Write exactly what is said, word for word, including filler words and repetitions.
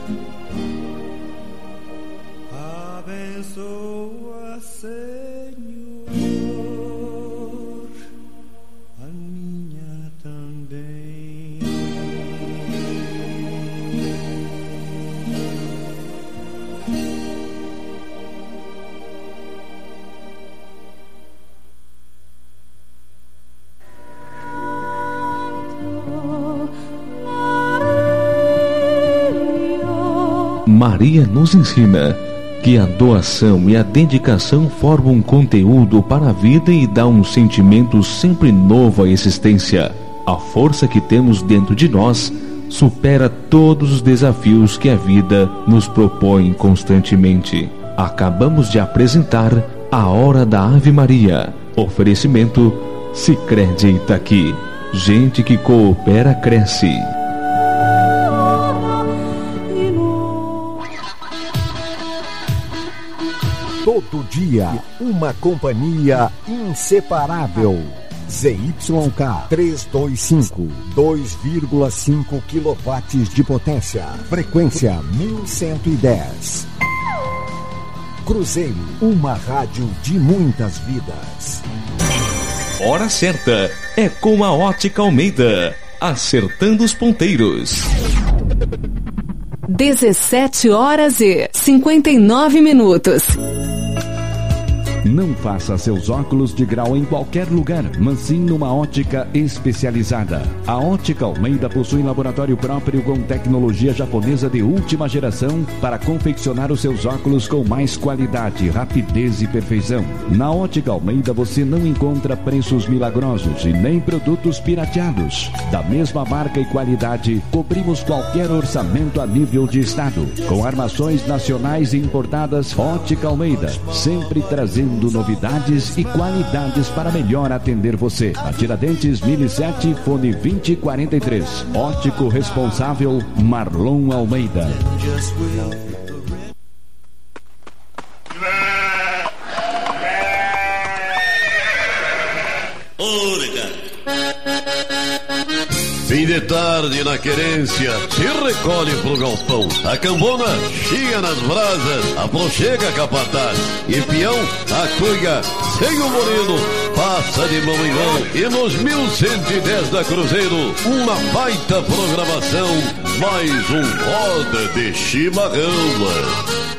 Abençoa, Senhor, a minha também. Maria nos ensina que a doação e a dedicação formam um conteúdo para a vida e dá um sentimento sempre novo à existência. A força que temos dentro de nós supera todos os desafios que a vida nos propõe constantemente. Acabamos de apresentar a Hora da Ave Maria. Oferecimento Sicredi Itaqui. Gente que coopera cresce. Todo dia, uma companhia inseparável. Z Y K trezentos e vinte e cinco, dois vírgula cinco quilowatts de potência. Frequência mil cento e dez. Cruzeiro, uma rádio de muitas vidas. Hora certa é com a Ótica Almeida. Acertando os ponteiros. dezessete horas e cinquenta e nove minutos. Não faça seus óculos de grau em qualquer lugar, mas sim numa ótica especializada. A Ótica Almeida possui laboratório próprio com tecnologia japonesa de última geração para confeccionar os seus óculos com mais qualidade, rapidez e perfeição. Na Ótica Almeida você não encontra preços milagrosos e nem produtos pirateados. Da mesma marca e qualidade, cobrimos qualquer orçamento a nível de estado. Com armações nacionais e importadas, Ótica Almeida, sempre trazendo novidades e qualidades para melhor atender você. A Tiradentes mil e sete, fone vinte e quarenta e três. Ótico responsável Marlon Almeida. Fim de tarde na querência, se recolhe pro galpão. A cambona chia nas brasas, aproxega capataz. E peão, a cuiga, sem o moreno, passa de mão em mão. E nos mil cento e dez da Cruzeiro, uma baita programação, mais um roda de chimarrão.